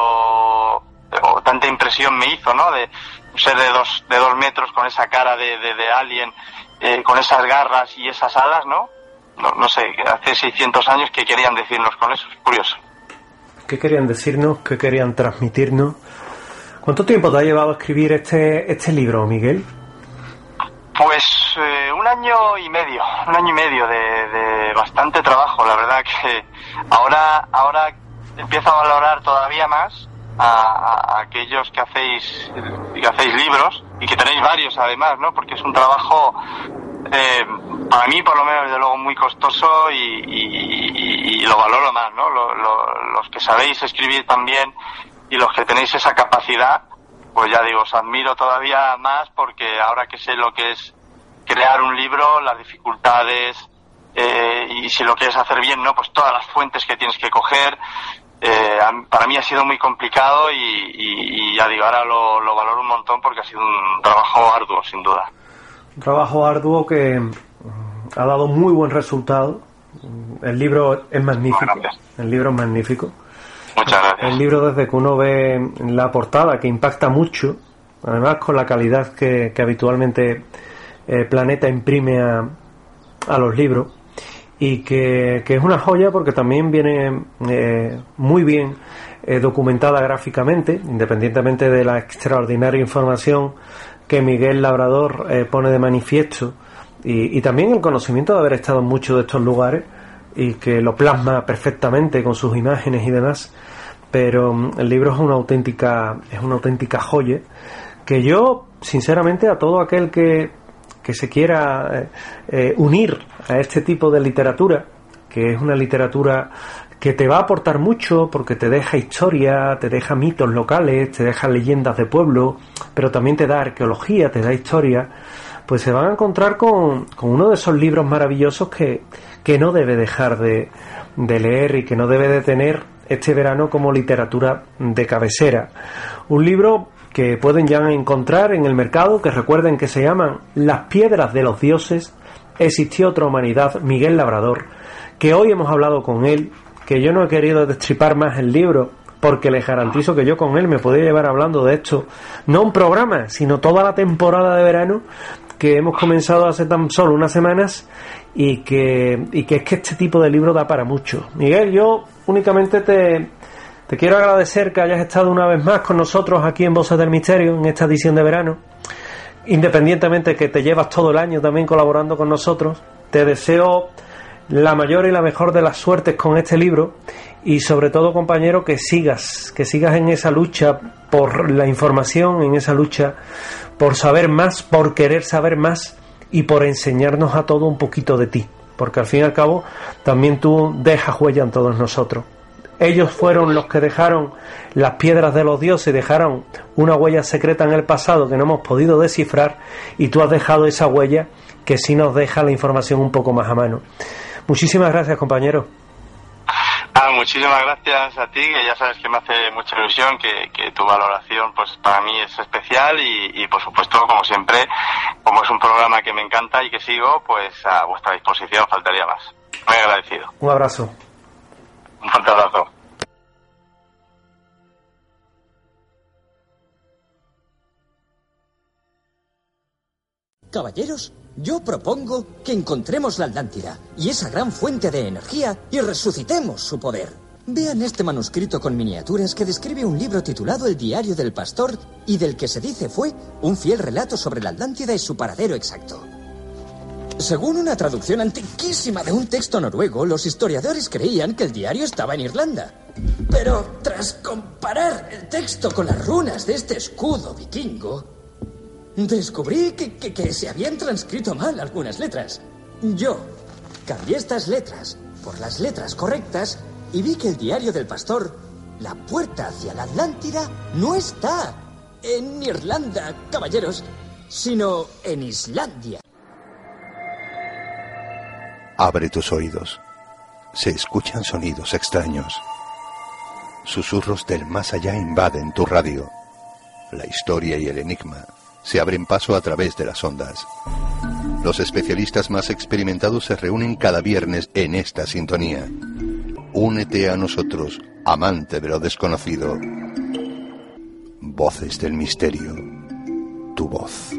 o tanta impresión me hizo, ¿no? De ser de dos, de dos metros con esa cara de, de, de alien, eh, con esas garras y esas alas, ¿no? No, no sé, hace seiscientos años, ¿qué querían decirnos con eso? Es curioso. ¿Qué querían decirnos? ¿Qué querían transmitirnos? ¿Cuánto tiempo te ha llevado a escribir este este libro, Miguel? Pues eh, un año y medio, un año y medio de, de bastante trabajo. La verdad que ahora ahora empiezo a valorar todavía más a, a, a aquellos que hacéis que hacéis libros y que tenéis varios además, ¿no? Porque es un trabajo eh, para mí por lo menos desde luego muy costoso y, y, y, y lo valoro más, ¿no? Lo, lo, los que sabéis escribir también y los que tenéis esa capacidad, pues ya digo, os admiro todavía más porque ahora que sé lo que es crear un libro, las dificultades eh, y si lo quieres hacer bien, ¿no? Pues todas las fuentes que tienes que coger. Eh, para mí ha sido muy complicado y, y, y ya digo, ahora lo, lo valoro un montón porque ha sido un trabajo arduo, sin duda. Un trabajo arduo que ha dado muy buen resultado. El libro es magnífico. Bueno, el libro es magnífico. Muchas gracias. El libro, desde que uno ve la portada, que impacta mucho, además con la calidad que, que habitualmente eh, Planeta imprime a, a los libros, y que, que es una joya porque también viene eh, muy bien eh, documentada gráficamente, independientemente de la extraordinaria información que Miguel Labrador eh, pone de manifiesto, y, y también el conocimiento de haber estado en muchos de estos lugares y que lo plasma perfectamente con sus imágenes y demás. Pero el libro es una auténtica es una auténtica joya que yo, sinceramente, a todo aquel que, que se quiera eh, eh, unir a este tipo de literatura, que es una literatura que te va a aportar mucho porque te deja historia, te deja mitos locales, te deja leyendas de pueblo, pero también te da arqueología, te da historia, pues se van a encontrar con, con uno de esos libros maravillosos que, que no debe dejar de, de leer y que no debe de tener este verano como literatura de cabecera. Un libro que pueden ya encontrar en el mercado, que recuerden que se llaman Las piedras de los dioses, existió otra humanidad, Miguel Labrador, que hoy hemos hablado con él, que yo no he querido destripar más el libro, porque les garantizo que yo con él me podría llevar hablando de esto, no un programa, sino toda la temporada de verano, que hemos comenzado hace tan solo unas semanas, y que, y que es que este tipo de libro da para mucho. Miguel, yo únicamente te, te quiero agradecer que hayas estado una vez más con nosotros aquí en Voces del Misterio, en esta edición de verano, independientemente que te llevas todo el año también colaborando con nosotros. Te deseo la mayor y la mejor de las suertes con este libro, y sobre todo, compañero, que sigas, que sigas en esa lucha por la información, en esa lucha por saber más, por querer saber más y por enseñarnos a todo un poquito de ti, porque al fin y al cabo también tú dejas huella en todos nosotros. Ellos fueron los que dejaron las piedras de los dioses, dejaron una huella secreta en el pasado que no hemos podido descifrar, y tú has dejado esa huella que sí nos deja la información un poco más a mano. Muchísimas gracias, compañero. Ah, muchísimas gracias a ti, que ya sabes que me hace mucha ilusión, que, que tu valoración pues para mí es especial y, y por supuesto, como siempre, como es un programa que me encanta y que sigo, pues a vuestra disposición, faltaría más. Muy agradecido. Un abrazo. Un fuerte abrazo. Caballeros, yo propongo que encontremos la Atlántida y esa gran fuente de energía y resucitemos su poder. Vean este manuscrito con miniaturas que describe un libro titulado El diario del pastor y del que se dice fue un fiel relato sobre la Atlántida y su paradero exacto. Según una traducción antiquísima de un texto noruego, los historiadores creían que el diario estaba en Irlanda. Pero tras comparar el texto con las runas de este escudo vikingo, descubrí que, que, que se habían transcrito mal algunas letras. Yo cambié estas letras por las letras correctas y vi que el diario del pastor, la puerta hacia la Atlántida, no está en Irlanda, caballeros, sino en Islandia. Abre tus oídos. Se escuchan sonidos extraños. Susurros del más allá invaden tu radio. La historia y el enigma se abren paso a través de las ondas. Los especialistas más experimentados se reúnen cada viernes en esta sintonía. Únete a nosotros, amante de lo desconocido. Voces del misterio. Tu voz.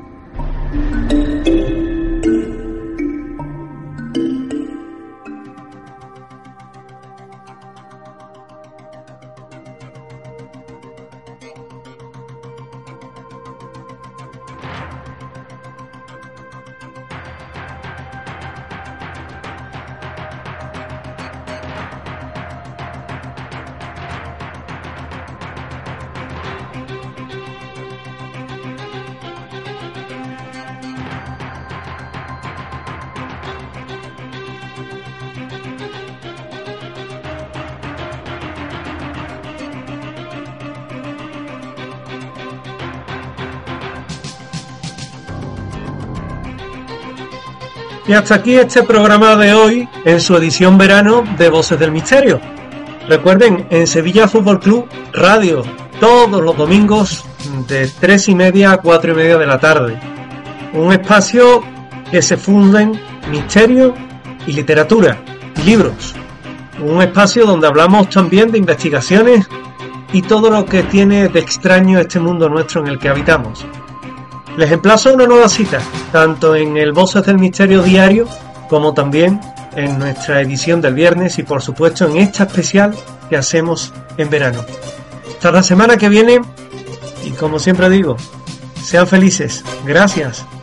Y hasta aquí este programa de hoy en su edición verano de Voces del Misterio. Recuerden, en Sevilla Fútbol Club Radio, todos los domingos de tres y media a cuatro y media de la tarde. Un espacio que se funden misterio y literatura y libros. Un espacio donde hablamos también de investigaciones y todo lo que tiene de extraño este mundo nuestro en el que habitamos. Les emplazo a una nueva cita, tanto en el Voces del Misterio diario, como también en nuestra edición del viernes y por supuesto en esta especial que hacemos en verano. Hasta la semana que viene y como siempre digo, sean felices. Gracias.